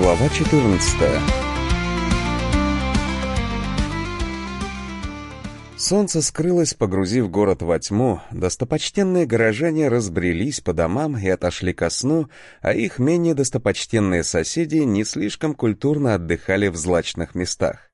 Глава 14. Солнце скрылось, погрузив город во тьму, достопочтенные горожане разбрелись по домам и отошли ко сну, а их менее достопочтенные соседи не слишком культурно отдыхали в злачных местах.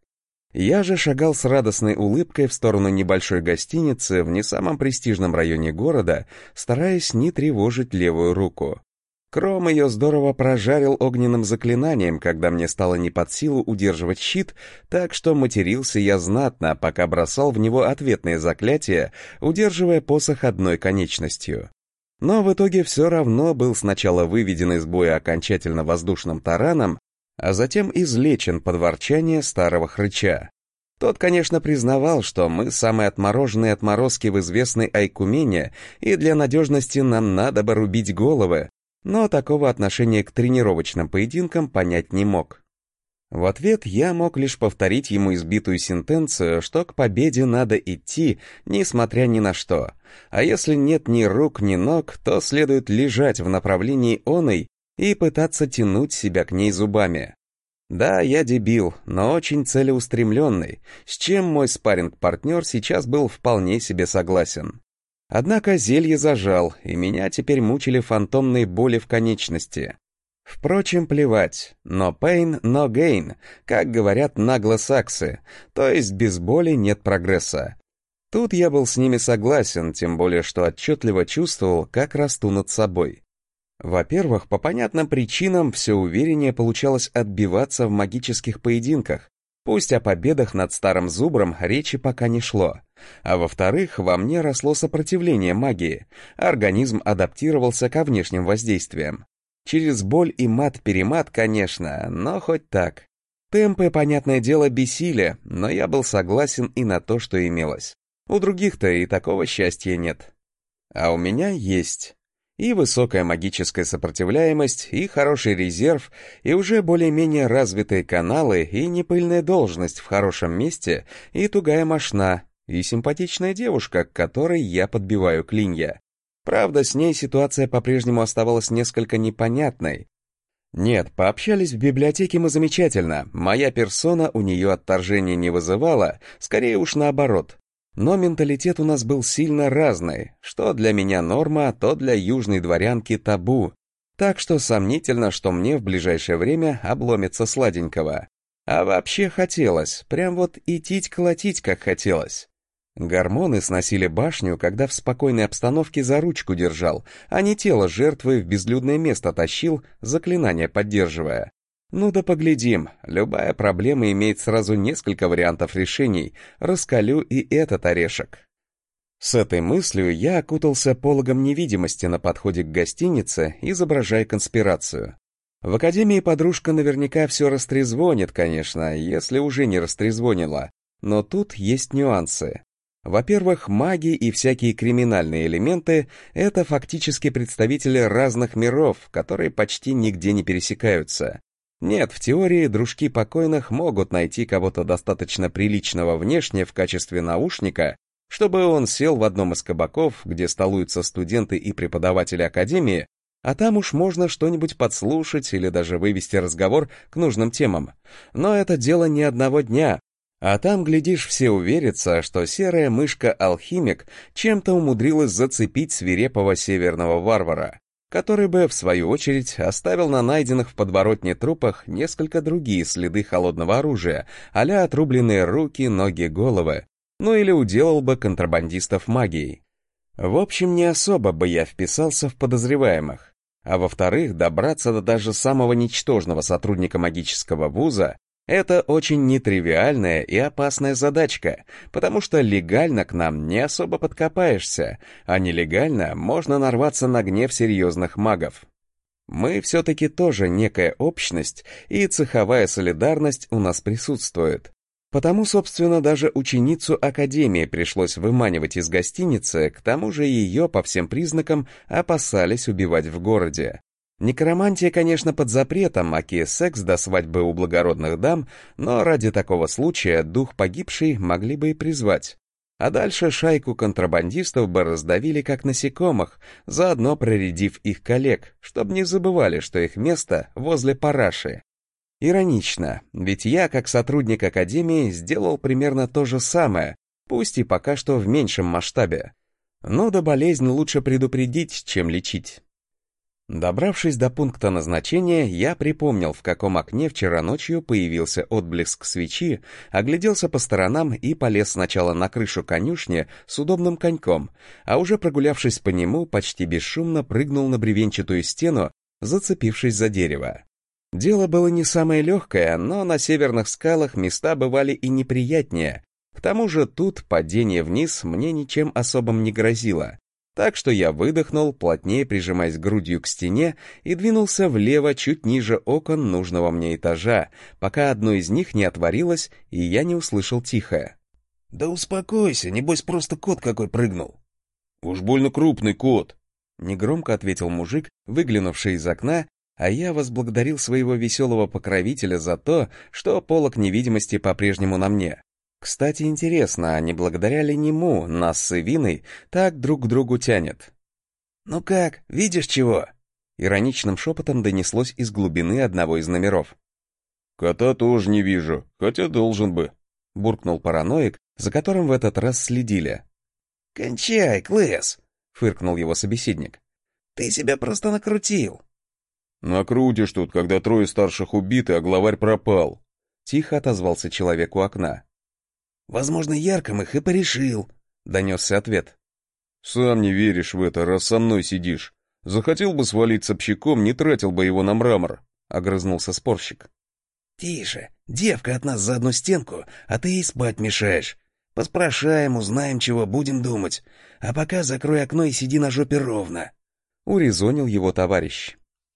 Я же шагал с радостной улыбкой в сторону небольшой гостиницы в не самом престижном районе города, стараясь не тревожить левую руку. Кром ее здорово прожарил огненным заклинанием, когда мне стало не под силу удерживать щит, так что матерился я знатно, пока бросал в него ответные заклятия, удерживая посох одной конечностью. Но в итоге все равно был сначала выведен из боя окончательно воздушным тараном, а затем излечен под ворчание старого хрыча. Тот, конечно, признавал, что мы самые отмороженные отморозки в известной Айкумене, и для надежности нам надо бы рубить головы, но такого отношения к тренировочным поединкам понять не мог. В ответ я мог лишь повторить ему избитую сентенцию, что к победе надо идти, несмотря ни на что, а если нет ни рук, ни ног, то следует лежать в направлении оной и пытаться тянуть себя к ней зубами. Да, я дебил, но очень целеустремленный, с чем мой спарринг-партнер сейчас был вполне себе согласен. Однако зелье зажал, и меня теперь мучили фантомные боли в конечности. Впрочем, плевать, no pain, no gain, как говорят наглосаксы, то есть без боли нет прогресса. Тут я был с ними согласен, тем более что отчетливо чувствовал, как расту над собой. Во-первых, по понятным причинам все увереннее получалось отбиваться в магических поединках, пусть о победах над старым зубром речи пока не шло. А во-вторых, во мне росло сопротивление магии, организм адаптировался ко внешним воздействиям. Через боль и мат-перемат, конечно, но хоть так. Темпы, понятное дело, бесили, но я был согласен и на то, что имелось. У других-то и такого счастья нет. А у меня есть. И высокая магическая сопротивляемость, и хороший резерв, и уже более-менее развитые каналы, и непыльная должность в хорошем месте, и тугая мошна, и симпатичная девушка, к которой я подбиваю клинья. Правда, с ней ситуация по-прежнему оставалась несколько непонятной. Нет, пообщались в библиотеке мы замечательно, моя персона у нее отторжения не вызывала, скорее уж наоборот. Но менталитет у нас был сильно разный, что для меня норма, то для южной дворянки табу. Так что сомнительно, что мне в ближайшее время обломится сладенького. А вообще хотелось, прям вот и тить-колотить как хотелось. Гормоны сносили башню, когда в спокойной обстановке за ручку держал, а не тело жертвы в безлюдное место тащил, заклинание поддерживая. Ну да поглядим, любая проблема имеет сразу несколько вариантов решений, раскалю и этот орешек. С этой мыслью я окутался пологом невидимости на подходе к гостинице, изображая конспирацию. В академии подружка наверняка все растрезвонит, конечно, если уже не растрезвонила, но тут есть нюансы. Во-первых, маги и всякие криминальные элементы — это фактически представители разных миров, которые почти нигде не пересекаются. Нет, в теории дружки покойных могут найти кого-то достаточно приличного внешне в качестве наушника, чтобы он сел в одном из кабаков, где столуются студенты и преподаватели академии, а там уж можно что-нибудь подслушать или даже вывести разговор к нужным темам. Но это дело не одного дня, а там, глядишь, все уверятся, что серая мышка-алхимик чем-то умудрилась зацепить свирепого северного варвара, который бы, в свою очередь, оставил на найденных в подворотне трупах несколько другие следы холодного оружия, а-ля отрубленные руки, ноги, головы, ну или уделал бы контрабандистов магией. В общем, не особо бы я вписался в подозреваемых. А во-вторых, добраться до даже самого ничтожного сотрудника магического вуза — это очень нетривиальная и опасная задачка, потому что легально к нам не особо подкопаешься, а нелегально можно нарваться на гнев серьезных магов. Мы все-таки тоже некая общность, и цеховая солидарность у нас присутствует. Потому, собственно, даже ученицу академии пришлось выманивать из гостиницы, к тому же ее, по всем признакам, опасались убивать в городе. Некромантия, конечно, под запретом, аки секс до свадьбы у благородных дам, но ради такого случая дух погибшей могли бы и призвать. А дальше шайку контрабандистов бы раздавили как насекомых, заодно проредив их коллег, чтобы не забывали, что их место возле параши. Иронично, ведь я, как сотрудник Академии, сделал примерно то же самое, пусть и пока что в меньшем масштабе. Но да болезнь лучше предупредить, чем лечить. Добравшись до пункта назначения, я припомнил, в каком окне вчера ночью появился отблеск свечи, огляделся по сторонам и полез сначала на крышу конюшни с удобным коньком, а уже прогулявшись по нему, почти бесшумно прыгнул на бревенчатую стену, зацепившись за дерево. Дело было не самое легкое, но на северных скалах места бывали и неприятнее. К тому же тут падение вниз мне ничем особым не грозило. Так что я выдохнул, плотнее прижимаясь грудью к стене, и двинулся влево чуть ниже окон нужного мне этажа, пока одно из них не отворилось, и я не услышал тихое: «Да успокойся, небось просто кот какой прыгнул». «Уж больно крупный кот», — негромко ответил мужик, выглянувший из окна, а я возблагодарил своего веселого покровителя за то, что полог невидимости по-прежнему на мне. Кстати, интересно, а не благодаря ли нему нас с Эвиной так друг к другу тянет? «Ну как, видишь чего?» Ироничным шепотом донеслось из глубины одного из номеров. «Кота тоже не вижу, хотя должен бы», — буркнул параноик, за которым в этот раз следили. «Кончай, Клэс!» — фыркнул его собеседник. «Ты себя просто накрутил». «Накрутишь тут, когда трое старших убиты, а главарь пропал», — тихо отозвался человек у окна. «Возможно, Ярком их и порешил», — донесся ответ. «Сам не веришь в это, раз со мной сидишь. Захотел бы свалить с общаком, не тратил бы его на мрамор», — огрызнулся спорщик. «Тише, девка от нас за одну стенку, а ты ей спать мешаешь. Поспрашаем, узнаем, чего будем думать. А пока закрой окно и сиди на жопе ровно», — урезонил его товарищ.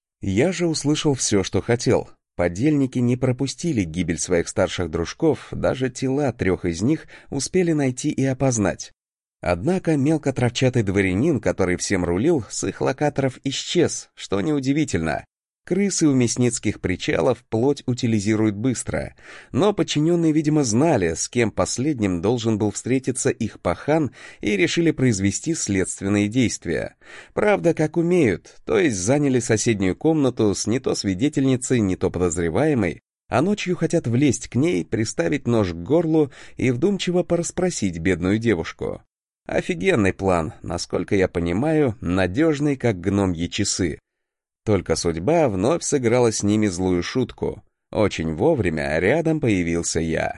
Я же услышал все, что хотел. Подельники не пропустили гибель своих старших дружков, даже тела 3 из них успели найти и опознать. Однако мелкотравчатый дворянин, который всем рулил, с их локаторов исчез, что неудивительно. Крысы у мясницких причалов плоть утилизируют быстро, но подчиненные, видимо, знали, с кем последним должен был встретиться их пахан, и решили произвести следственные действия. Правда, как умеют, то есть заняли соседнюю комнату с не то свидетельницей, не то подозреваемой, а ночью хотят влезть к ней, приставить нож к горлу и вдумчиво порасспросить бедную девушку. Офигенный план, насколько я понимаю, надежный, как гномьи часы. Только судьба вновь сыграла с ними злую шутку. Очень вовремя рядом появился я.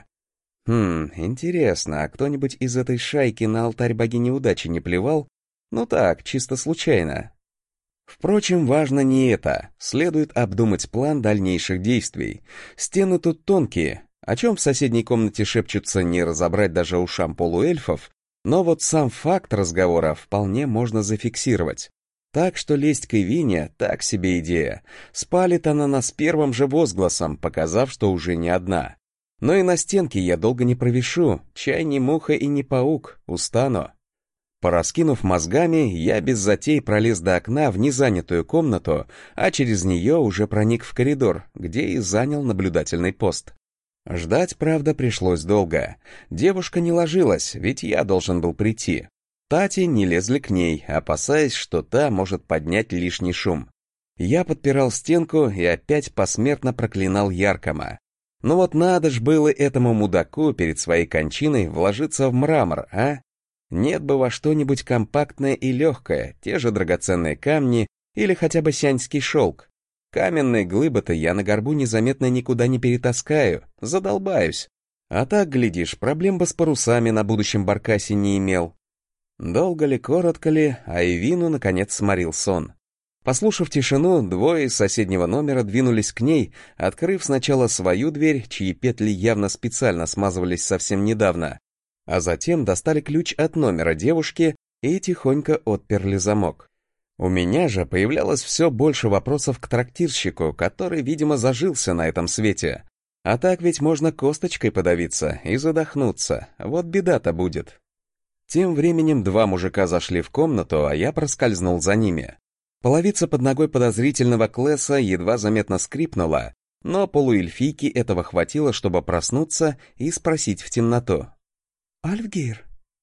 Интересно, а кто-нибудь из этой шайки на алтарь богини удачи не плевал? Ну так, чисто случайно. Впрочем, важно не это. Следует обдумать план дальнейших действий. Стены тут тонкие. О чем в соседней комнате шепчутся, не разобрать даже ушам полуэльфов, но вот сам факт разговора вполне можно зафиксировать. Так что лезть к Эвине — так себе идея. Спалит она нас первым же возгласом, показав, что уже не одна. Но и на стенке я долго не провишу, чай не муха и не паук, устану. Пораскинув мозгами, я без затей пролез до окна в незанятую комнату, а через нее уже проник в коридор, где и занял наблюдательный пост. Ждать, правда, пришлось долго. Девушка не ложилась, ведь я должен был прийти. Тати не лезли к ней, опасаясь, что та может поднять лишний шум. Я подпирал стенку и опять посмертно проклинал Яркома. Ну вот надо ж было этому мудаку перед своей кончиной вложиться в мрамор, а? Нет бы во что-нибудь компактное и легкое, те же драгоценные камни или хотя бы сяньский шелк. Каменные глыбы-то я на горбу незаметно никуда не перетаскаю, задолбаюсь. А так, глядишь, проблем бы с парусами на будущем баркасе не имел. Долго ли, коротко ли, а Эвину, наконец, сморил сон. Послушав тишину, двое из соседнего номера двинулись к ней, открыв сначала свою дверь, чьи петли явно специально смазывались совсем недавно, а затем достали ключ от номера девушки и тихонько отперли замок. У меня же появлялось все больше вопросов к трактирщику, который, видимо, зажился на этом свете. А так ведь можно косточкой подавиться и задохнуться, вот беда-то будет. Тем временем 2 мужика зашли в комнату, а я проскользнул за ними. Половица под ногой подозрительного Клэса едва заметно скрипнула, но полуэльфийке этого хватило, чтобы проснуться и спросить в темноту: «Альфгейр?»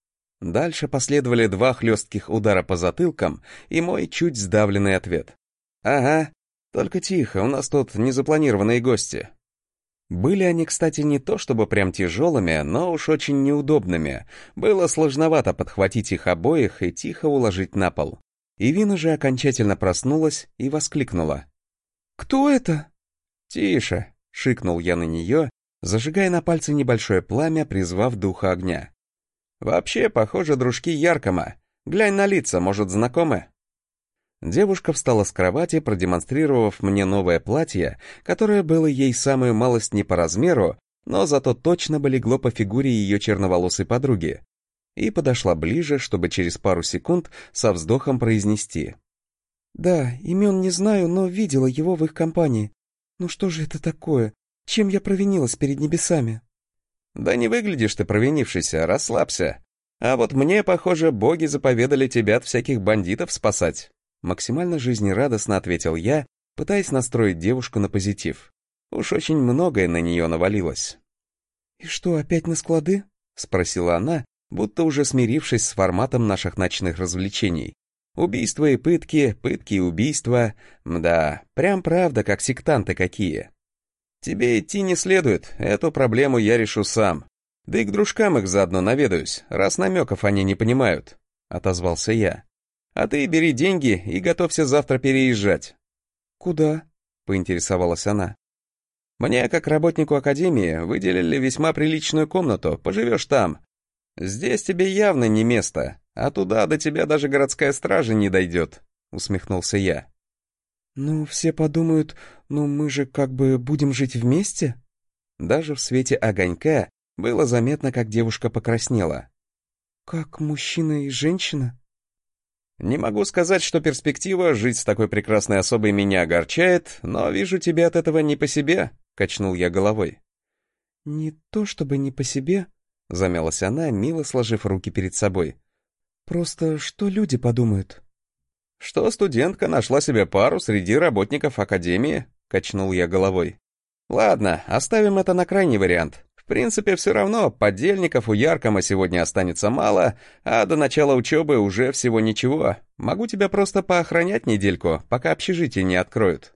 Дальше последовали 2 хлестких удара по затылкам и мой чуть сдавленный ответ: «Ага, только тихо, у нас тут незапланированные гости». Были они, кстати, не то чтобы прям тяжелыми, но уж очень неудобными. Было сложновато подхватить их обоих и тихо уложить на пол. Ивина же окончательно проснулась и воскликнула. «Кто это?» «Тише!» — шикнул я на нее, зажигая на пальце небольшое пламя, призвав духа огня. «Вообще, похоже, дружки Яркома. Глянь на лица, может, знакомы?» Девушка встала с кровати, продемонстрировав мне новое платье, которое было ей самую малость не по размеру, но зато точно бы легло по фигуре ее черноволосой подруги, и подошла ближе, чтобы через пару секунд со вздохом произнести. «Да, имен не знаю, но видела его в их компании. Ну что же это такое? Чем я провинилась перед небесами?» «Да не выглядишь ты провинившейся, расслабься. А вот мне, похоже, боги заповедали тебя от всяких бандитов спасать». Максимально жизнерадостно ответил я, пытаясь настроить девушку на позитив. Уж очень многое на нее навалилось. «И что, опять на склады?» — спросила она, будто уже смирившись с форматом наших ночных развлечений. Убийства и пытки, пытки и убийства. Да, прям правда, как сектанты какие. Тебе идти не следует, эту проблему я решу сам. Да и к дружкам их заодно наведаюсь, раз намеков они не понимают», — отозвался я. «А ты бери деньги и готовься завтра переезжать». «Куда?» — поинтересовалась она. «Мне, как работнику академии, выделили весьма приличную комнату, поживешь там. Здесь тебе явно не место, а туда до тебя даже городская стража не дойдет», — усмехнулся я. «Ну, все подумают, мы же как бы будем жить вместе?» Даже в свете огонька было заметно, как девушка покраснела. «Как мужчина и женщина?» «Не могу сказать, что перспектива жить с такой прекрасной особой меня огорчает, но вижу тебе от этого не по себе», — качнул я головой. «Не то чтобы не по себе», — замялась она, мило сложив руки перед собой. «Просто что люди подумают?» «Что студентка нашла себе пару среди работников академии», — качнул я головой. «Ладно, оставим это на крайний вариант. В принципе, все равно подельников у Яркома сегодня останется мало, а до начала учебы уже всего ничего. Могу тебя просто поохранять недельку, пока общежитие не откроют».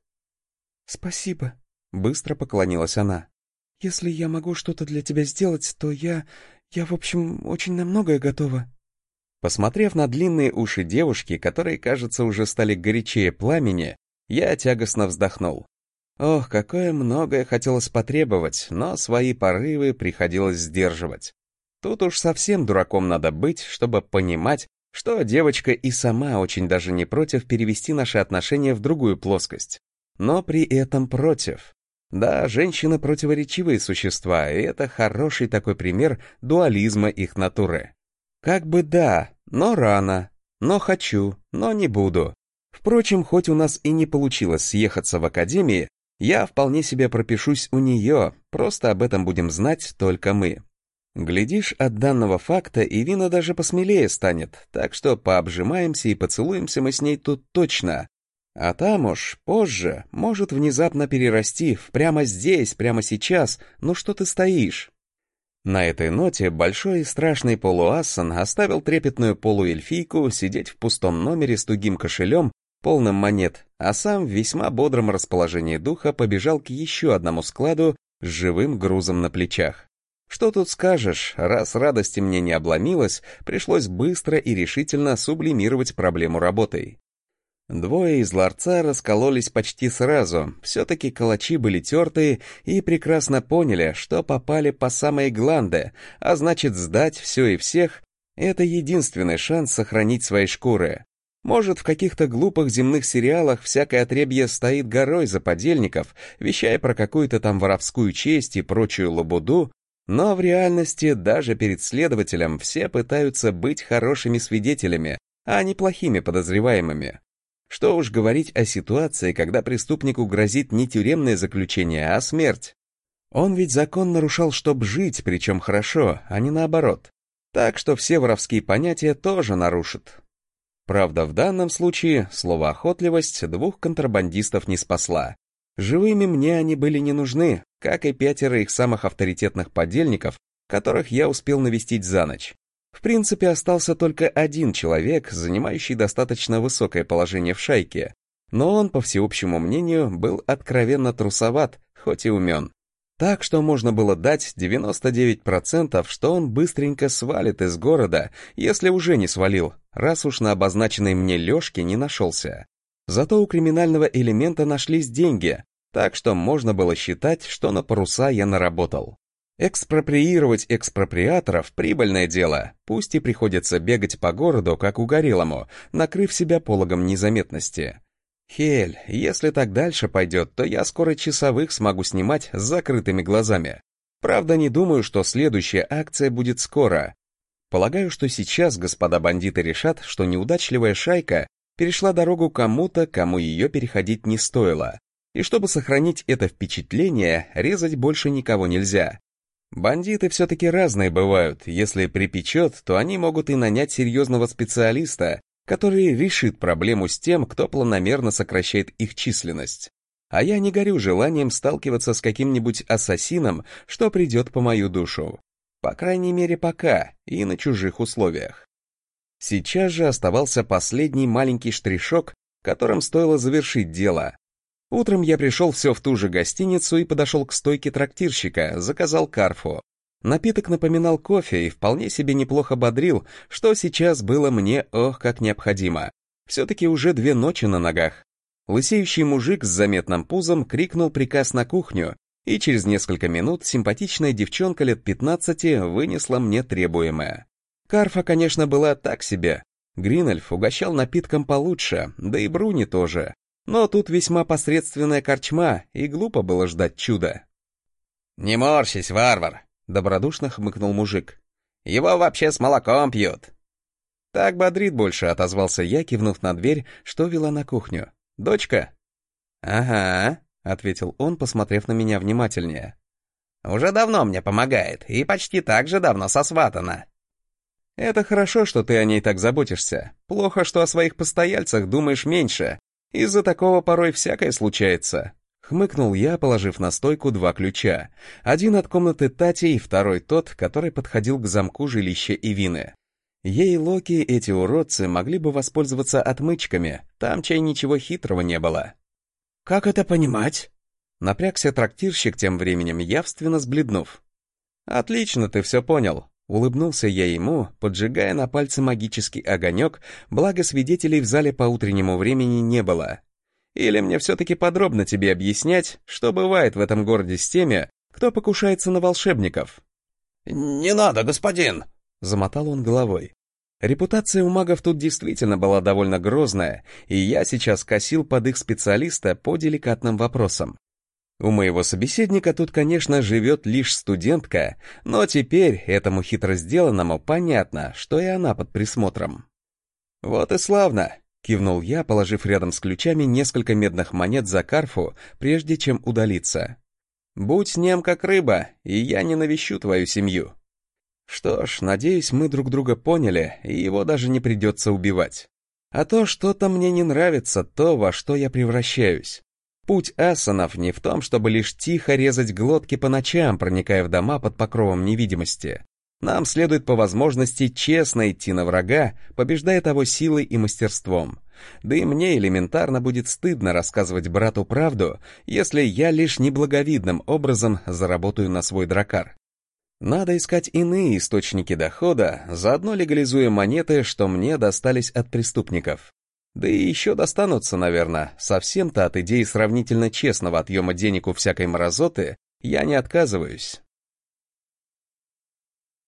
«Спасибо», — быстро поклонилась она. «Если я могу что-то для тебя сделать, то я, в общем, очень на многое готова». Посмотрев на длинные уши девушки, которые, кажется, уже стали горячее пламени, я тягостно вздохнул. Ох, какое многое хотелось потребовать, но свои порывы приходилось сдерживать. Тут уж совсем дураком надо быть, чтобы понимать, что девочка и сама очень даже не против перевести наши отношения в другую плоскость. Но при этом против. Да, женщины противоречивые существа, и это хороший такой пример дуализма их натуры. Как бы да, но рано, но хочу, но не буду. Впрочем, хоть у нас и не получилось съехаться в академии, я вполне себе пропишусь у нее, просто об этом будем знать только мы. Глядишь, от данного факта Ивина даже посмелее станет, так что пообжимаемся и поцелуемся мы с ней тут точно. А там уж, позже, может внезапно перерасти в прямо здесь, прямо сейчас, ну что ты стоишь? На этой ноте большой и страшный полуассан оставил трепетную полуэльфийку сидеть в пустом номере с тугим кошелем, полным монет, а сам в весьма бодром расположении духа побежал к еще одному складу с живым грузом на плечах. Что тут скажешь, раз радости мне не обломилось, пришлось быстро и решительно сублимировать проблему работой. Двое из ларца раскололись почти сразу, все-таки калачи были тертые и прекрасно поняли, что попали по самые гланды, а значит сдать все и всех — это единственный шанс сохранить свои шкуры. Может, в каких-то глупых земных сериалах всякое отребье стоит горой за подельников, вещая про какую-то там воровскую честь и прочую лабуду, но в реальности даже перед следователем все пытаются быть хорошими свидетелями, а не плохими подозреваемыми. Что уж говорить о ситуации, когда преступнику грозит не тюремное заключение, а смерть. Он ведь закон нарушал, чтоб жить, причем хорошо, а не наоборот. Так что все воровские понятия тоже нарушит. Правда, в данном случае слово «охотливость» двух контрабандистов не спасла. Живыми мне они были не нужны, как и 5 их самых авторитетных подельников, которых я успел навестить за ночь. В принципе, остался только один человек, занимающий достаточно высокое положение в шайке, но он, по всеобщему мнению, был откровенно трусоват, хоть и умен. Так что можно было дать 99%, что он быстренько свалит из города, если уже не свалил, раз уж на обозначенной мне Лёшке не нашелся. Зато у криминального элемента нашлись деньги, так что можно было считать, что на паруса я наработал. Экспроприировать экспроприаторов — прибыльное дело, пусть и приходится бегать по городу, как угорелому, накрыв себя пологом незаметности. Хель, если так дальше пойдет, то я скоро часовых смогу снимать с закрытыми глазами. Правда, не думаю, что следующая акция будет скоро. Полагаю, что сейчас господа бандиты решат, что неудачливая шайка перешла дорогу кому-то, кому ее переходить не стоило. И чтобы сохранить это впечатление, резать больше никого нельзя. Бандиты все-таки разные бывают, если припечет, то они могут и нанять серьезного специалиста, который решит проблему с тем, кто планомерно сокращает их численность. А я не горю желанием сталкиваться с каким-нибудь ассасином, что придет по мою душу. По крайней мере пока, и на чужих условиях. Сейчас же оставался последний маленький штришок, которым стоило завершить дело. Утром я пришел все в ту же гостиницу и подошел к стойке трактирщика, заказал карфу. Напиток напоминал кофе и вполне себе неплохо бодрил, что сейчас было мне ох как необходимо. Все-таки уже 2 ночи на ногах. Лысеющий мужик с заметным пузом крикнул приказ на кухню, и через несколько минут симпатичная девчонка лет 15 вынесла мне требуемое. Карфа, конечно, была так себе. Гринольф угощал напитком получше, да и Бруни тоже. Но тут весьма посредственная корчма, и глупо было ждать чуда. «Не морщись, варвар!» — добродушно хмыкнул мужик. «Его вообще с молоком пьют!» «Так бодрит больше», — отозвался я, кивнув на дверь, что вела на кухню. «Дочка?» «Ага», — ответил он, посмотрев на меня внимательнее. «Уже давно мне помогает, и почти так же давно сосватана». «Это хорошо, что ты о ней так заботишься. Плохо, что о своих постояльцах думаешь меньше. Из-за такого порой всякое случается». Хмыкнул я, положив на стойку 2 ключа. Один от комнаты Тати и второй тот, который подходил к замку жилища Ивины. Ей Локи эти уродцы могли бы воспользоваться отмычками, там чай ничего хитрого не было. «Как это понимать?» Напрягся трактирщик тем временем, явственно сбледнув. «Отлично, ты все понял». Улыбнулся я ему, поджигая на пальце магический огонек, благо свидетелей в зале по утреннему времени не было. Или мне все-таки подробно тебе объяснять, что бывает в этом городе с теми, кто покушается на волшебников?» «Не надо, господин!» — замотал он головой. Репутация у магов тут действительно была довольно грозная, и я сейчас косил под их специалиста по деликатным вопросам. У моего собеседника тут, конечно, живет лишь студентка, но теперь этому хитро сделанному понятно, что и она под присмотром. «Вот и славно!» — кивнул я, положив рядом с ключами несколько медных монет за карфу, прежде чем удалиться. «Будь нем как рыба, и я не навещу твою семью». Что ж, надеюсь, мы друг друга поняли, и его даже не придется убивать. А то что-то мне не нравится, то, во что я превращаюсь. Путь асанов не в том, чтобы лишь тихо резать глотки по ночам, проникая в дома под покровом невидимости. Нам следует по возможности честно идти на врага, побеждая того силой и мастерством. Да и мне элементарно будет стыдно рассказывать брату правду, если я лишь неблаговидным образом заработаю на свой дракар. Надо искать иные источники дохода, заодно легализуя монеты, что мне достались от преступников. Да и еще достанутся, наверное, совсем-то от идеи сравнительно честного отъема денег у всякой мразоты я не отказываюсь.